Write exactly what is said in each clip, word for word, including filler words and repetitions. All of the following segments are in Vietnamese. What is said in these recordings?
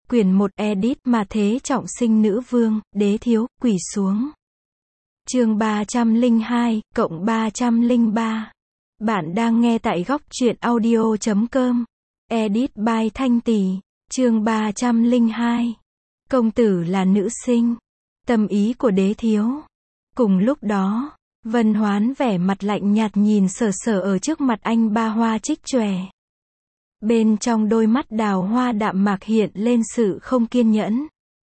Quyển một edit mà thế trọng sinh nữ vương, đế thiếu, quỳ xuống. Chương ba trăm lẻ hai, cộng ba trăm lẻ ba. Bạn đang nghe tại góc truyện audio chấm com. Edit by Thanh Tỳ. Chương ba trăm lẻ hai. Công tử là nữ sinh. Tâm ý của đế thiếu. Cùng lúc đó, Vân Hoán vẻ mặt lạnh nhạt nhìn Sở Sở ở trước mặt anh ba hoa trích chòe. Bên trong đôi mắt đào hoa đạm mạc hiện lên sự không kiên nhẫn.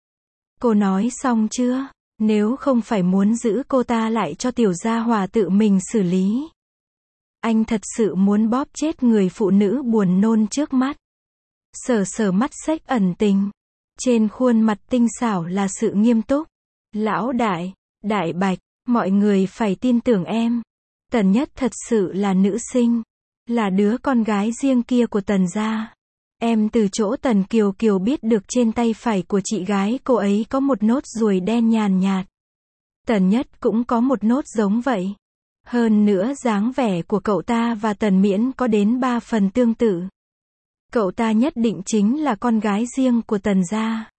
Cô nói xong chưa? Nếu không phải muốn giữ cô ta lại cho tiểu gia hòa tự mình xử lý. Anh thật sự muốn bóp chết người phụ nữ buồn nôn trước mắt. Sở Sở mắt xếch ẩn tình. Trên khuôn mặt tinh xảo là sự nghiêm túc. Lão đại, đại bạch, mọi người phải tin tưởng em. Tần Nhất thật sự là nữ sinh. Là đứa con gái riêng kia của Tần gia. Em từ chỗ Tần Kiều Kiều biết được trên tay phải của chị gái cô ấy có một nốt ruồi đen nhàn nhạt. Tần Nhất cũng có một nốt giống vậy. Hơn nữa dáng vẻ của cậu ta và Tần Miễn có đến ba phần tương tự. Cậu ta nhất định chính là con gái riêng của Tần gia.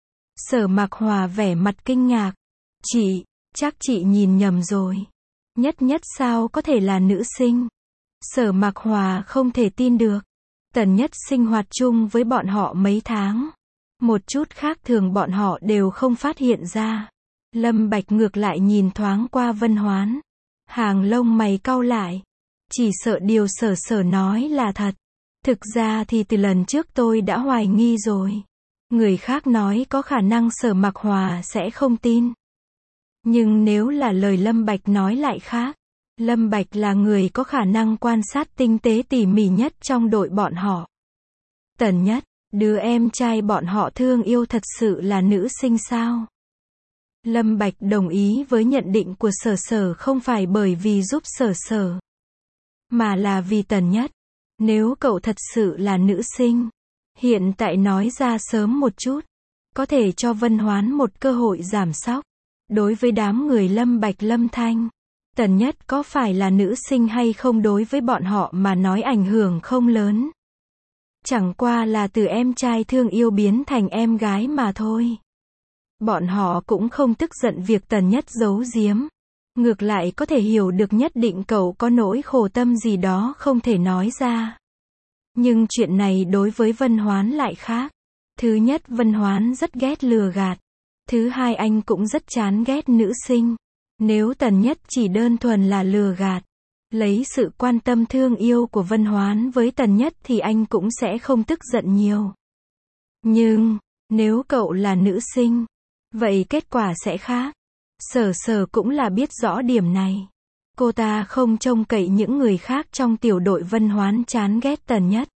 Sở Mạc Hòa vẻ mặt kinh ngạc. Chị, chắc chị nhìn nhầm rồi. Nhất Nhất sao có thể là nữ sinh? Sở Mạc Hòa không thể tin được. Tần Nhất sinh hoạt chung với bọn họ mấy tháng. Một chút khác thường bọn họ đều không phát hiện ra. Lâm Bạch ngược lại nhìn thoáng qua Vân Hoán. Hàng lông mày cau lại. Chỉ sợ điều Sở Sở nói là thật. Thực ra thì từ lần trước tôi đã hoài nghi rồi. Người khác nói có khả năng Sở Mạc Hòa sẽ không tin. Nhưng nếu là lời Lâm Bạch nói lại khác. Lâm Bạch là người có khả năng quan sát tinh tế tỉ mỉ nhất trong đội bọn họ. Tần Nhất, đứa em trai bọn họ thương yêu thật sự là nữ sinh sao? Lâm Bạch đồng ý với nhận định của Sở Sở không phải bởi vì giúp Sở Sở, mà là vì Tần Nhất. Nếu cậu thật sự là nữ sinh, hiện tại nói ra sớm một chút, có thể cho Vân Hoán một cơ hội giảm sóc. Đối với đám người Lâm Bạch Lâm Thanh, Tần Nhất có phải là nữ sinh hay không đối với bọn họ mà nói ảnh hưởng không lớn. Chẳng qua là từ em trai thương yêu biến thành em gái mà thôi. Bọn họ cũng không tức giận việc Tần Nhất giấu giếm. Ngược lại có thể hiểu được nhất định cậu có nỗi khổ tâm gì đó không thể nói ra. Nhưng chuyện này đối với Vân Hoán lại khác. Thứ nhất, Vân Hoán rất ghét lừa gạt. Thứ hai, anh cũng rất chán ghét nữ sinh. Nếu Tần Nhất chỉ đơn thuần là lừa gạt, lấy sự quan tâm thương yêu của Vân Hoán với Tần Nhất thì anh cũng sẽ không tức giận nhiều. Nhưng, nếu cậu là nữ sinh, vậy kết quả sẽ khác. Sở Sở cũng là biết rõ điểm này. Cô ta không trông cậy những người khác trong tiểu đội Vân Hoán chán ghét Tần Nhất.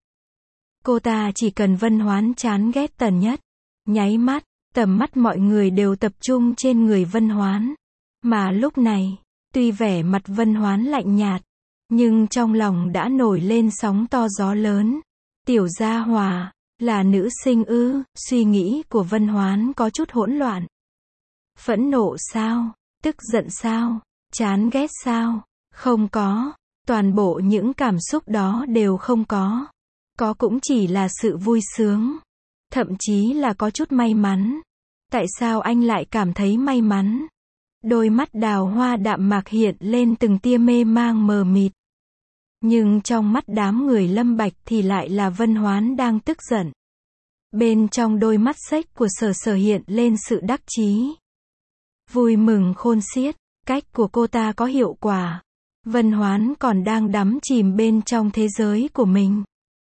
Cô ta chỉ cần Vân Hoán chán ghét Tần Nhất. Nháy mắt, tầm mắt mọi người đều tập trung trên người Vân Hoán. Mà lúc này, tuy vẻ mặt Vân Hoán lạnh nhạt, nhưng trong lòng đã nổi lên sóng to gió lớn. Tiểu gia hòa, là nữ sinh ư? Suy nghĩ của Vân Hoán có chút hỗn loạn. Phẫn nộ sao? Tức giận sao? Chán ghét sao? Không có. Toàn bộ những cảm xúc đó đều không có. Có cũng chỉ là sự vui sướng. Thậm chí là có chút may mắn. Tại sao anh lại cảm thấy may mắn? Đôi mắt đào hoa đạm mạc hiện lên từng tia mê mang mờ mịt. Nhưng trong mắt đám người Lâm Bạch thì lại là Vân Hoán đang tức giận. Bên trong đôi mắt xếch của Sở Sở hiện lên sự đắc chí. Vui mừng khôn xiết, cách của cô ta có hiệu quả. Vân Hoán còn đang đắm chìm bên trong thế giới của mình.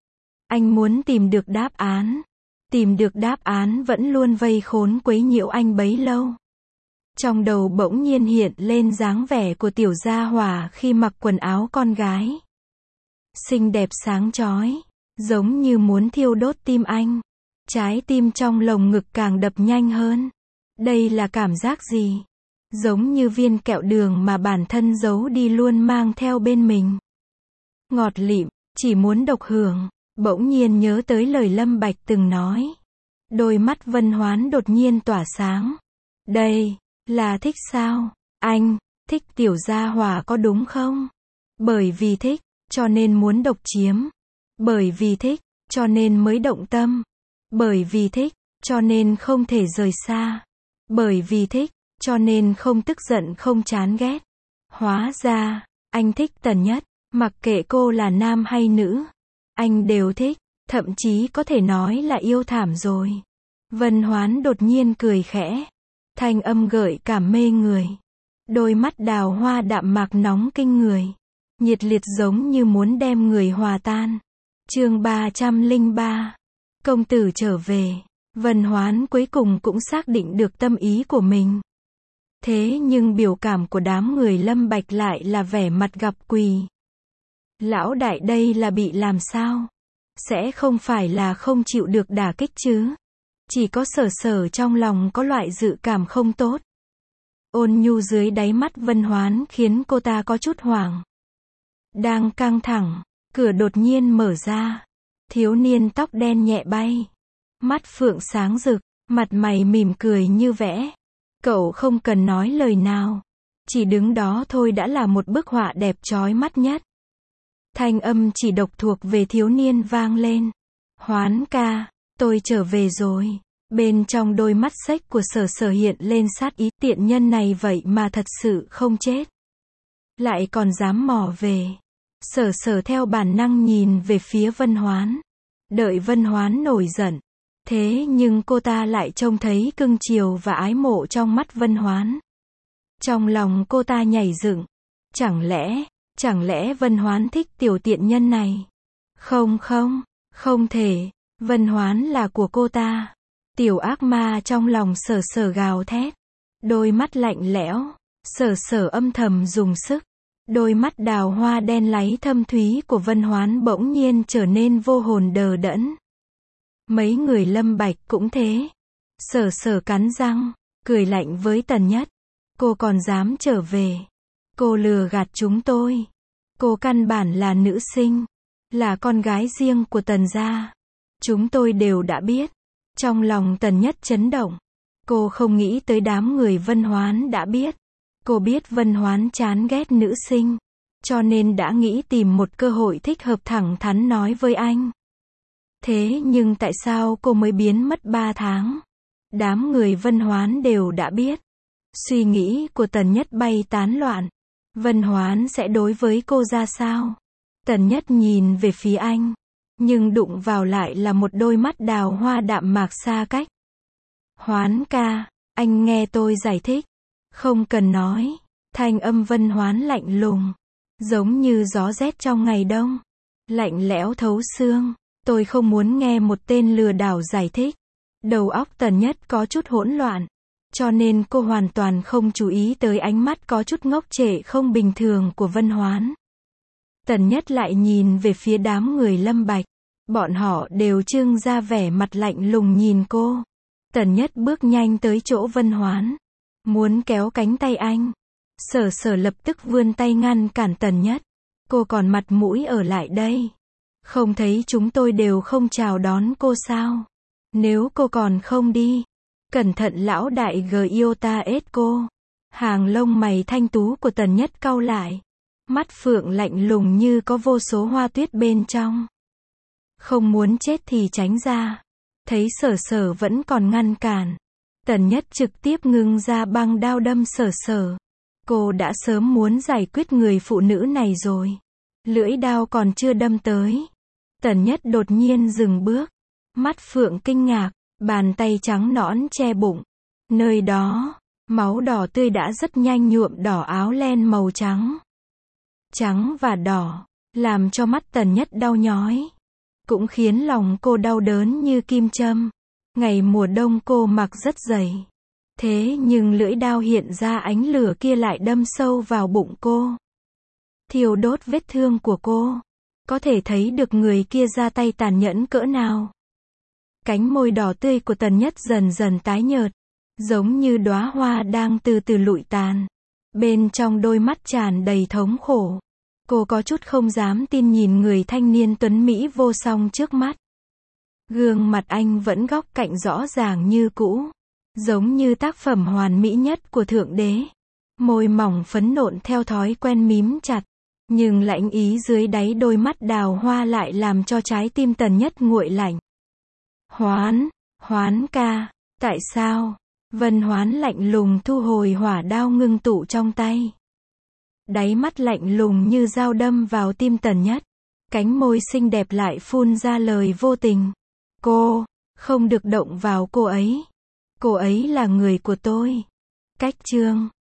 Anh muốn tìm được đáp án. Tìm được đáp án vẫn luôn vây khốn quấy nhiễu anh bấy lâu. Trong đầu bỗng nhiên hiện lên dáng vẻ của tiểu gia hỏa khi mặc quần áo con gái. Xinh đẹp sáng chói, giống như muốn thiêu đốt tim anh. Trái tim trong lồng ngực càng đập nhanh hơn. Đây là cảm giác gì? Giống như viên kẹo đường mà bản thân giấu đi luôn mang theo bên mình. Ngọt lịm, chỉ muốn độc hưởng. Bỗng nhiên nhớ tới lời Lâm Bạch từng nói. Đôi mắt Vân Hoán đột nhiên tỏa sáng. Đây, là thích sao? Anh, thích tiểu gia hỏa có đúng không? Bởi vì thích, cho nên muốn độc chiếm. Bởi vì thích, cho nên mới động tâm. Bởi vì thích, cho nên không thể rời xa. Bởi vì thích, cho nên không tức giận không chán ghét. Hóa ra, anh thích Tần Nhất, mặc kệ cô là nam hay nữ. Anh đều thích, thậm chí có thể nói là yêu thảm rồi. Vân Hoán đột nhiên cười khẽ. Thanh âm gợi cảm mê người. Đôi mắt đào hoa đạm mạc nóng kinh người. Nhiệt liệt giống như muốn đem người hòa tan. Chương ba trăm lẻ ba. Công tử trở về. Vân Hoán cuối cùng cũng xác định được tâm ý của mình. Thế nhưng biểu cảm của đám người Lâm Bạch lại là vẻ mặt gặp quỳ. Lão đại đây là bị làm sao? Sẽ không phải là không chịu được đả kích chứ? Chỉ có Sở Sở trong lòng có loại dự cảm không tốt. Ôn nhu dưới đáy mắt Vân Hoán khiến cô ta có chút hoảng. Đang căng thẳng, cửa đột nhiên mở ra. Thiếu niên tóc đen nhẹ bay. Mắt phượng sáng rực, mặt mày mỉm cười như vẽ. Cậu không cần nói lời nào. Chỉ đứng đó thôi đã là một bức họa đẹp chói mắt nhất. Thanh âm chỉ độc thuộc về thiếu niên vang lên. Hoán ca, tôi trở về rồi. Bên trong đôi mắt xếch của Sở Sở hiện lên sát ý, tiện nhân này vậy mà thật sự không chết. Lại còn dám mò về. Sở Sở theo bản năng nhìn về phía Vân Hoán. Đợi Vân Hoán nổi giận. Thế nhưng cô ta lại trông thấy cưng chiều và ái mộ trong mắt Vân Hoán. Trong lòng cô ta nhảy dựng. Chẳng lẽ, chẳng lẽ Vân Hoán thích tiểu tiện nhân này? Không không, không thể. Vân Hoán là của cô ta. Tiểu ác ma trong lòng Sở Sở gào thét. Đôi mắt lạnh lẽo. Sở Sở âm thầm dùng sức. Đôi mắt đào hoa đen láy thâm thúy của Vân Hoán bỗng nhiên trở nên vô hồn đờ đẫn. Mấy người Lâm Bạch cũng thế. Sở Sở cắn răng, cười lạnh với Tần Nhất. Cô còn dám trở về. Cô lừa gạt chúng tôi. Cô căn bản là nữ sinh. Là con gái riêng của Tần gia. Chúng tôi đều đã biết. Trong lòng Tần Nhất chấn động. Cô không nghĩ tới đám người Vân Hoán đã biết. Cô biết Vân Hoán chán ghét nữ sinh. Cho nên đã nghĩ tìm một cơ hội thích hợp thẳng thắn nói với anh. Thế nhưng tại sao cô mới biến mất ba tháng? Đám người Vân Hoán đều đã biết. Suy nghĩ của Tần Nhất bay tán loạn. Vân Hoán sẽ đối với cô ra sao? Tần Nhất nhìn về phía anh. Nhưng đụng vào lại là một đôi mắt đào hoa đạm mạc xa cách. Hoán ca, anh nghe tôi giải thích. Không cần nói. Thanh âm Vân Hoán lạnh lùng. Giống như gió rét trong ngày đông. Lạnh lẽo thấu xương. Tôi không muốn nghe một tên lừa đảo giải thích. Đầu óc Tần Nhất có chút hỗn loạn. Cho nên cô hoàn toàn không chú ý tới ánh mắt có chút ngốc trệ không bình thường của Vân Hoán. Tần Nhất lại nhìn về phía đám người Lâm Bạch. Bọn họ đều trưng ra vẻ mặt lạnh lùng nhìn cô. Tần Nhất bước nhanh tới chỗ Vân Hoán. Muốn kéo cánh tay anh. Sở Sở lập tức vươn tay ngăn cản Tần Nhất. Cô còn mặt mũi ở lại đây. Không thấy chúng tôi đều không chào đón cô sao? Nếu cô còn không đi. Cẩn thận lão đại gờ yêu ta ết cô. Hàng lông mày thanh tú của Tần Nhất cau lại. Mắt phượng lạnh lùng như có vô số hoa tuyết bên trong. Không muốn chết thì tránh ra. Thấy Sở Sở vẫn còn ngăn cản. Tần Nhất trực tiếp ngưng ra băng đao đâm Sở Sở. Cô đã sớm muốn giải quyết người phụ nữ này rồi. Lưỡi đao còn chưa đâm tới. Tần Nhất đột nhiên dừng bước. Mắt phượng kinh ngạc. Bàn tay trắng nõn che bụng. Nơi đó, máu đỏ tươi đã rất nhanh nhuộm đỏ áo len màu trắng. Trắng và đỏ, làm cho mắt Tần Nhất đau nhói. Cũng khiến lòng cô đau đớn như kim châm. Ngày mùa đông cô mặc rất dày. Thế nhưng lưỡi đao hiện ra ánh lửa kia lại đâm sâu vào bụng cô. Thiêu đốt vết thương của cô. Có thể thấy được người kia ra tay tàn nhẫn cỡ nào. Cánh môi đỏ tươi của Tần Nhất dần dần tái nhợt. Giống như đóa hoa đang từ từ lụi tàn. Bên trong đôi mắt tràn đầy thống khổ. Cô có chút không dám tin nhìn người thanh niên tuấn Mỹ vô song trước mắt. Gương mặt anh vẫn góc cạnh rõ ràng như cũ. Giống như tác phẩm hoàn mỹ nhất của Thượng Đế. Môi mỏng phấn nộn theo thói quen mím chặt. Nhưng lãnh ý dưới đáy đôi mắt đào hoa lại làm cho trái tim Tần Nhất nguội lạnh. Hoán, Hoán ca, tại sao? Vân Hoán lạnh lùng thu hồi hỏa đao ngưng tụ trong tay. Đáy mắt lạnh lùng như dao đâm vào tim Tần Nhất. Cánh môi xinh đẹp lại phun ra lời vô tình. Cô, không được động vào cô ấy. Cô ấy là người của tôi. Cách chương